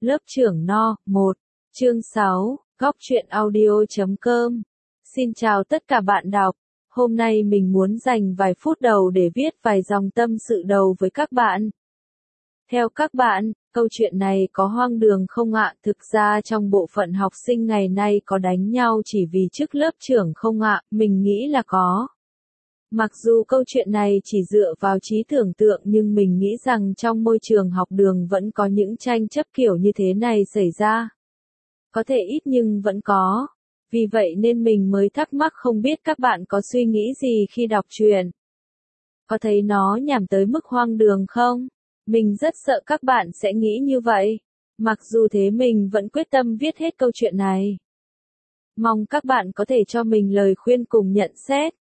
Lớp trưởng No. 1, chương 6, góc truyện audio.com. Xin chào tất cả bạn đọc. Hôm nay mình muốn dành vài phút đầu để viết vài dòng tâm sự đầu với các bạn. Theo các bạn, câu chuyện này có hoang đường không ạ? Thực ra trong bộ phận học sinh ngày nay có đánh nhau chỉ vì chức lớp trưởng không ạ? Mình nghĩ là có. Mặc dù câu chuyện này chỉ dựa vào trí tưởng tượng nhưng mình nghĩ rằng trong môi trường học đường vẫn có những tranh chấp kiểu như thế này xảy ra. Có thể ít nhưng vẫn có. Vì vậy nên mình mới thắc mắc không biết các bạn có suy nghĩ gì khi đọc truyện. Có thấy nó nhảm tới mức hoang đường không? Mình rất sợ các bạn sẽ nghĩ như vậy. Mặc dù thế mình vẫn quyết tâm viết hết câu chuyện này. Mong các bạn có thể cho mình lời khuyên cùng nhận xét.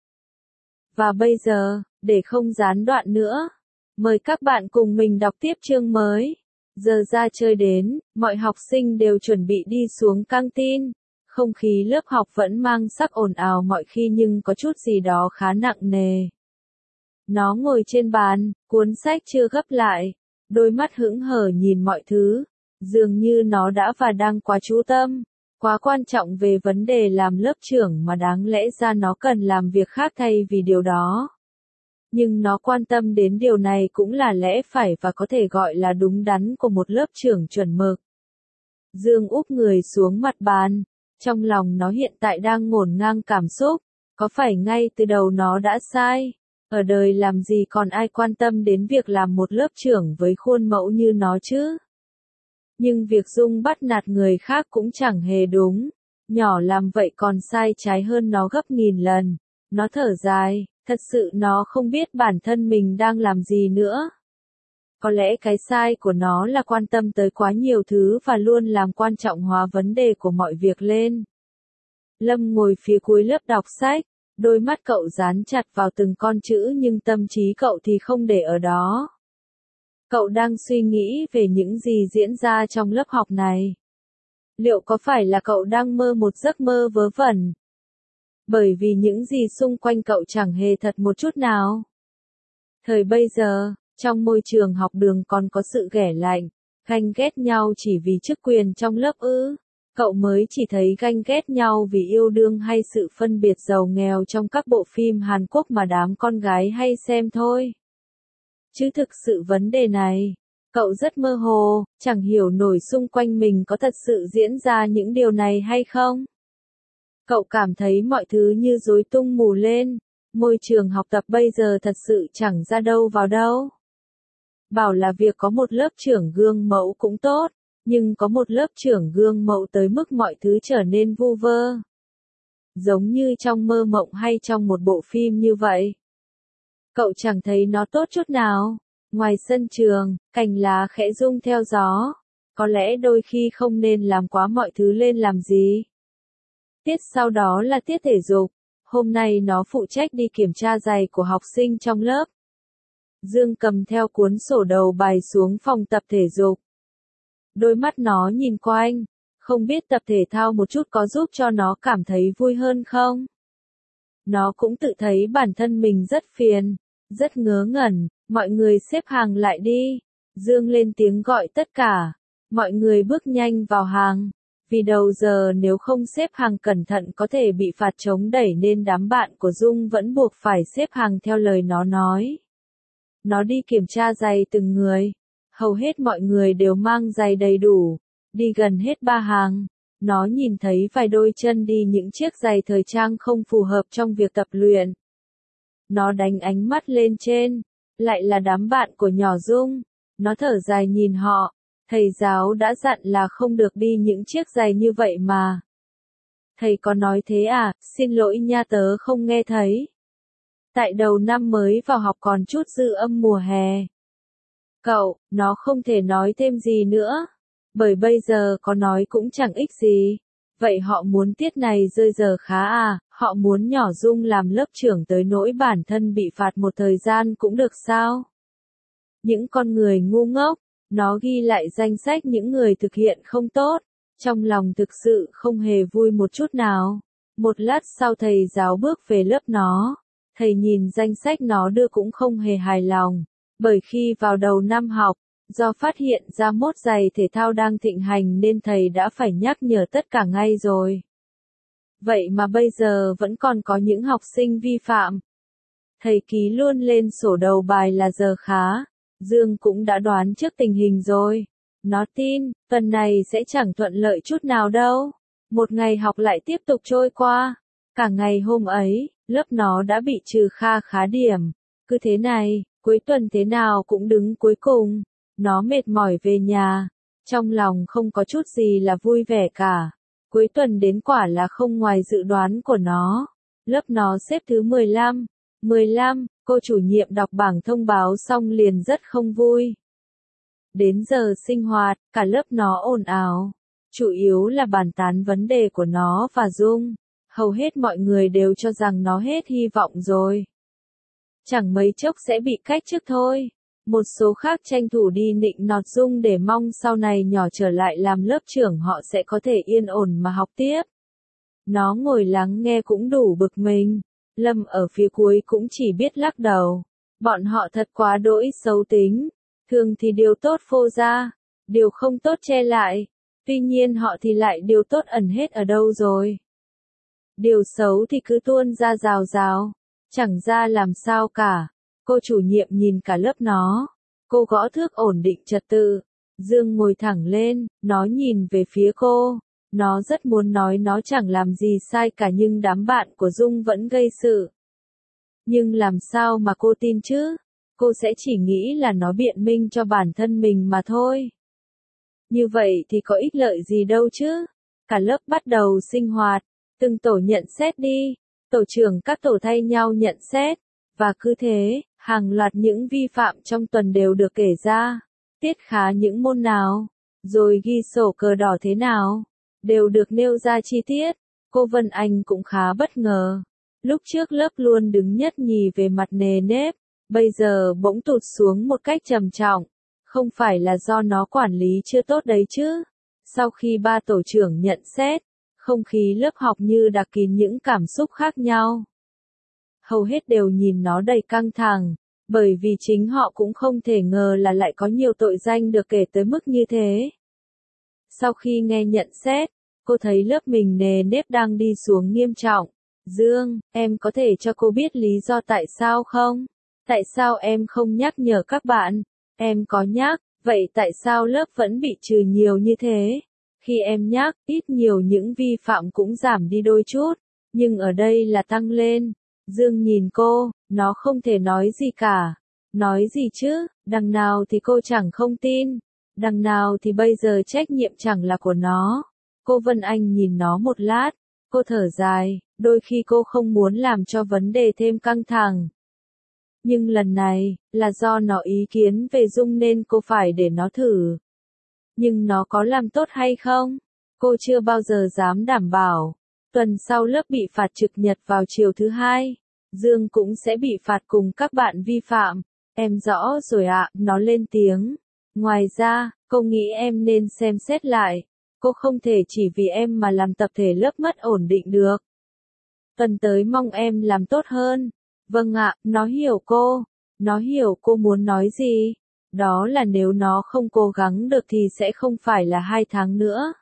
Và bây giờ, để không gián đoạn nữa, mời các bạn cùng mình đọc tiếp chương mới. Giờ ra chơi đến, mọi học sinh đều chuẩn bị đi xuống căng tin. Không khí lớp học vẫn mang sắc ồn ào mọi khi nhưng có chút gì đó khá nặng nề. Nó ngồi trên bàn, cuốn sách chưa gấp lại, đôi mắt hững hờ nhìn mọi thứ, dường như nó đã và đang quá chú tâm, quá quan trọng về vấn đề làm lớp trưởng mà đáng lẽ ra nó cần làm việc khác thay vì điều đó. Nhưng nó quan tâm đến điều này cũng là lẽ phải và có thể gọi là đúng đắn của một lớp trưởng chuẩn mực. Dương úp người xuống mặt bàn, trong lòng nó hiện tại đang ngổn ngang cảm xúc, có phải ngay từ đầu nó đã sai? Ở đời làm gì còn ai quan tâm đến việc làm một lớp trưởng với khuôn mẫu như nó chứ? Nhưng việc Dung bắt nạt người khác cũng chẳng hề đúng, nhỏ làm vậy còn sai trái hơn nó gấp nghìn lần. Nó thở dài, thật sự nó không biết bản thân mình đang làm gì nữa. Có lẽ cái sai của nó là quan tâm tới quá nhiều thứ và luôn làm quan trọng hóa vấn đề của mọi việc lên. Lâm ngồi phía cuối lớp đọc sách, đôi mắt cậu dán chặt vào từng con chữ nhưng tâm trí cậu thì không để ở đó. Cậu đang suy nghĩ về những gì diễn ra trong lớp học này. Liệu có phải là cậu đang mơ một giấc mơ vớ vẩn? Bởi vì những gì xung quanh cậu chẳng hề thật một chút nào. Thời bây giờ, trong môi trường học đường còn có sự ghẻ lạnh, ganh ghét nhau chỉ vì chức quyền trong lớp ư? Cậu mới chỉ thấy ganh ghét nhau vì yêu đương hay sự phân biệt giàu nghèo trong các bộ phim Hàn Quốc mà đám con gái hay xem thôi. Chứ thực sự vấn đề này, cậu rất mơ hồ, chẳng hiểu nổi xung quanh mình có thật sự diễn ra những điều này hay không. Cậu cảm thấy mọi thứ như rối tung mù lên, môi trường học tập bây giờ thật sự chẳng ra đâu vào đâu. Bảo là việc có một lớp trưởng gương mẫu cũng tốt, nhưng có một lớp trưởng gương mẫu tới mức mọi thứ trở nên vu vơ. Giống như trong mơ mộng hay trong một bộ phim như vậy. Cậu chẳng thấy nó tốt chút nào. Ngoài sân trường, cành lá khẽ rung theo gió. Có lẽ đôi khi không nên làm quá mọi thứ lên làm gì. Tiết sau đó là tiết thể dục. Hôm nay nó phụ trách đi kiểm tra giày của học sinh trong lớp. Dương cầm theo cuốn sổ đầu bài xuống phòng tập thể dục. Đôi mắt nó nhìn quanh, không biết tập thể thao một chút có giúp cho nó cảm thấy vui hơn không? Nó cũng tự thấy bản thân mình rất phiền, rất ngớ ngẩn, mọi người xếp hàng lại đi. Dương lên tiếng gọi tất cả, mọi người bước nhanh vào hàng. Vì đầu giờ nếu không xếp hàng cẩn thận có thể bị phạt chống đẩy nên đám bạn của Dung vẫn buộc phải xếp hàng theo lời nó nói. Nó đi kiểm tra giày từng người. Hầu hết mọi người đều mang giày đầy đủ. Đi gần hết ba hàng, nó nhìn thấy vài đôi chân đi những chiếc giày thời trang không phù hợp trong việc tập luyện. Nó đánh ánh mắt lên trên, lại là đám bạn của nhỏ Dung. Nó thở dài nhìn họ, thầy giáo đã dặn là không được đi những chiếc giày như vậy mà. Thầy có nói thế à, xin lỗi nha tớ không nghe thấy. Tại đầu năm mới vào học còn chút dư âm mùa hè. Cậu, nó không thể nói thêm gì nữa. Bởi bây giờ có nói cũng chẳng ích gì. Vậy họ muốn tiết này rơi giờ khá à, họ muốn nhỏ Dung làm lớp trưởng tới nỗi bản thân bị phạt một thời gian cũng được sao? Những con người ngu ngốc, nó ghi lại danh sách những người thực hiện không tốt. Trong lòng thực sự không hề vui một chút nào. Một lát sau thầy giáo bước về lớp nó. Thầy nhìn danh sách nó đưa cũng không hề hài lòng. Bởi khi vào đầu năm học, Do phát hiện ra mốt giày thể thao đang thịnh hành nên thầy đã phải nhắc nhở tất cả ngay rồi. Vậy mà bây giờ vẫn còn có những học sinh vi phạm. Thầy ký luôn lên sổ đầu bài là giờ khá. Dương cũng đã đoán trước tình hình rồi. Nó tin, tuần này sẽ chẳng thuận lợi chút nào đâu. Một ngày học lại tiếp tục trôi qua. Cả ngày hôm ấy, lớp nó đã bị trừ kha khá điểm. Cứ thế này, cuối tuần thế nào cũng đứng cuối cùng. Nó mệt mỏi về nhà. Trong lòng không có chút gì là vui vẻ cả. Cuối tuần đến quả là không ngoài dự đoán của nó. Lớp nó xếp thứ 15. 15, cô chủ nhiệm đọc bảng thông báo xong liền rất không vui. Đến giờ sinh hoạt, cả lớp nó ồn ào. Chủ yếu là bàn tán vấn đề của nó và Dung. Hầu hết mọi người đều cho rằng nó hết hy vọng rồi. Chẳng mấy chốc sẽ bị cách chức thôi. Một số khác tranh thủ đi nịnh nọt Dung để mong sau này nhỏ trở lại làm lớp trưởng họ sẽ có thể yên ổn mà học tiếp. Nó ngồi lắng nghe cũng đủ bực mình. Lâm ở phía cuối cũng chỉ biết lắc đầu. Bọn họ thật quá đỗi xấu tính. Thường thì điều tốt phô ra, điều không tốt che lại. Tuy nhiên họ thì lại điều tốt ẩn hết ở đâu rồi. Điều xấu thì cứ tuôn ra rào rào. Chẳng ra làm sao cả. Cô chủ nhiệm nhìn cả lớp nó. Cô gõ thước ổn định trật tự. Dương ngồi thẳng lên, nó nhìn về phía cô. Nó rất muốn nói nó chẳng làm gì sai cả nhưng đám bạn của Dung vẫn gây sự. Nhưng làm sao mà cô tin chứ? Cô sẽ chỉ nghĩ là nó biện minh cho bản thân mình mà thôi. Như vậy thì có ích lợi gì đâu chứ? Cả lớp bắt đầu sinh hoạt. Từng tổ nhận xét đi. Tổ trưởng các tổ thay nhau nhận xét. Và cứ thế, hàng loạt những vi phạm trong tuần đều được kể ra. Tiết khá những môn nào, rồi ghi sổ cờ đỏ thế nào, đều được nêu ra chi tiết. Cô Vân Anh cũng khá bất ngờ. Lúc trước lớp luôn đứng nhất nhì về mặt nề nếp, bây giờ bỗng tụt xuống một cách trầm trọng. Không phải là do nó quản lý chưa tốt đấy chứ. Sau khi ba tổ trưởng nhận xét, không khí lớp học như đặc kín những cảm xúc khác nhau. Hầu hết đều nhìn nó đầy căng thẳng, bởi vì chính họ cũng không thể ngờ là lại có nhiều tội danh được kể tới mức như thế. Sau khi nghe nhận xét, cô thấy lớp mình nề nếp đang đi xuống nghiêm trọng. Dương, em có thể cho cô biết lý do tại sao không? Tại sao em không nhắc nhở các bạn? Em có nhắc, vậy tại sao lớp vẫn bị trừ nhiều như thế? Khi em nhắc, ít nhiều những vi phạm cũng giảm đi đôi chút, nhưng ở đây là tăng lên. Dương nhìn cô, nó không thể nói gì cả. Nói gì chứ, đằng nào thì cô chẳng không tin. Đằng nào thì bây giờ trách nhiệm chẳng là của nó. Cô Vân Anh nhìn nó một lát, cô thở dài, đôi khi cô không muốn làm cho vấn đề thêm căng thẳng. Nhưng lần này, là do nó ý kiến về Dung nên cô phải để nó thử. Nhưng nó có làm tốt hay không? Cô chưa bao giờ dám đảm bảo. Tuần sau lớp bị phạt trực nhật vào chiều thứ hai. Dương cũng sẽ bị phạt cùng các bạn vi phạm. Em rõ rồi ạ, nó lên tiếng. Ngoài ra, cô nghĩ em nên xem xét lại. Cô không thể chỉ vì em mà làm tập thể lớp mất ổn định được. Tuần tới mong em làm tốt hơn. Vâng ạ, nó hiểu cô. Nó hiểu cô muốn nói gì. Đó là nếu nó không cố gắng được thì sẽ không phải là 2 tháng nữa.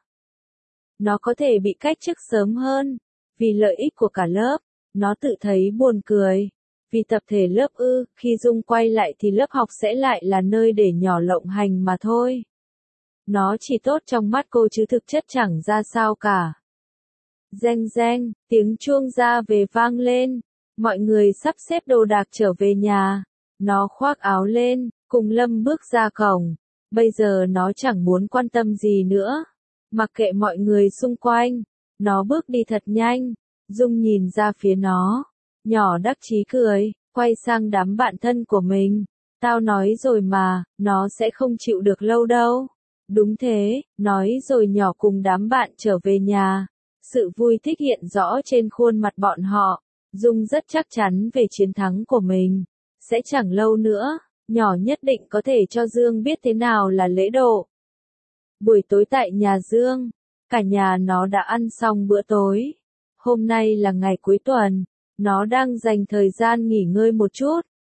Nó có thể bị cách chức sớm hơn. Vì lợi ích của cả lớp. Nó tự thấy buồn cười. Vì tập thể lớp khi Dung quay lại thì lớp học sẽ lại là nơi để nhỏ lộng hành mà thôi. Nó chỉ tốt trong mắt cô chứ thực chất chẳng ra sao cả. Reng reng, tiếng chuông ra về vang lên. Mọi người sắp xếp đồ đạc trở về nhà. Nó khoác áo lên, cùng Lâm bước ra cổng. Bây giờ nó chẳng muốn quan tâm gì nữa. Mặc kệ mọi người xung quanh. Nó bước đi thật nhanh. Dung nhìn ra phía nó. Nhỏ đắc chí cười, quay sang đám bạn thân của mình. Tao nói rồi mà, nó sẽ không chịu được lâu đâu. Đúng thế, nói rồi nhỏ cùng đám bạn trở về nhà. Sự vui thích hiện rõ trên khuôn mặt bọn họ. Dung rất chắc chắn về chiến thắng của mình. Sẽ chẳng lâu nữa, nhỏ nhất định có thể cho Dương biết thế nào là lễ độ. Buổi tối tại nhà Dương, cả nhà nó đã ăn xong bữa tối. Hôm nay là ngày cuối tuần, nó đang dành thời gian nghỉ ngơi một chút.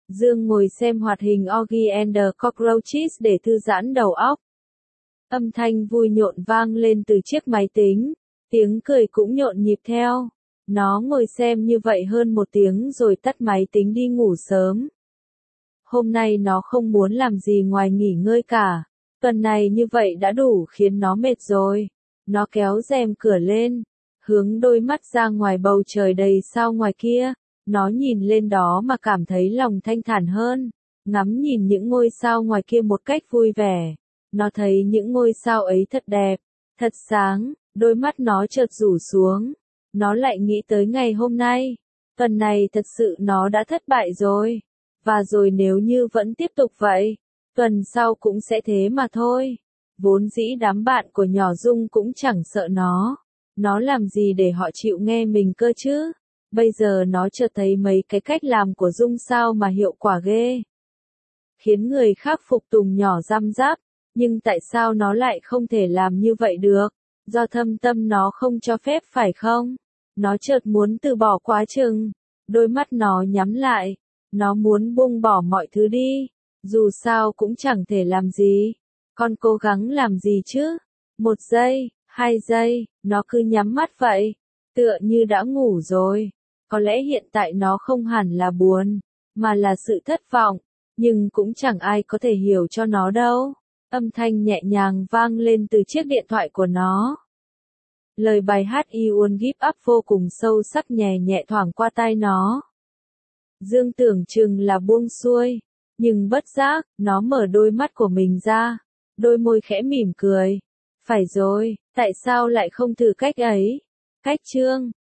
Dương ngồi xem hoạt hình Oggy and the Cockroaches để thư giãn đầu óc. Âm thanh vui nhộn vang lên từ chiếc máy tính, tiếng cười cũng nhộn nhịp theo. Nó ngồi xem như vậy hơn 1 tiếng rồi tắt máy tính đi ngủ sớm. Hôm nay nó không muốn làm gì ngoài nghỉ ngơi cả. Tuần này như vậy đã đủ khiến nó mệt rồi. Nó kéo rèm cửa lên, hướng đôi mắt ra ngoài bầu trời đầy sao ngoài kia. Nó nhìn lên đó mà cảm thấy lòng thanh thản hơn, ngắm nhìn những ngôi sao ngoài kia một cách vui vẻ. Nó thấy những ngôi sao ấy thật đẹp, thật sáng, đôi mắt nó chợt rủ xuống. Nó lại nghĩ tới ngày hôm nay. Tuần này thật sự nó đã thất bại rồi. Và rồi nếu như vẫn tiếp tục vậy, tuần sau cũng sẽ thế mà thôi. Vốn dĩ đám bạn của nhỏ Dung cũng chẳng sợ nó. Nó làm gì để họ chịu nghe mình cơ chứ? Bây giờ nó chợt thấy mấy cái cách làm của Dung sao mà hiệu quả ghê. Khiến người khác phục tùng nhỏ răm rắp, nhưng tại sao nó lại không thể làm như vậy được? Do thâm tâm nó không cho phép phải không? Nó chợt muốn từ bỏ quá chừng. Đôi mắt nó nhắm lại. Nó muốn buông bỏ mọi thứ đi. Dù sao cũng chẳng thể làm gì. Con cố gắng làm gì chứ? 1 giây, 2 giây, nó cứ nhắm mắt vậy. Tựa như đã ngủ rồi. Có lẽ hiện tại nó không hẳn là buồn, mà là sự thất vọng. Nhưng cũng chẳng ai có thể hiểu cho nó đâu. Âm thanh nhẹ nhàng vang lên từ chiếc điện thoại của nó. Lời bài hát You Won't Give Up vô cùng sâu sắc nhẹ nhẹ thoảng qua tai nó. Dương tưởng chừng là buông xuôi, nhưng bất giác, nó mở đôi mắt của mình ra, đôi môi khẽ mỉm cười. Phải rồi, tại sao lại không thử cách ấy? Cách chương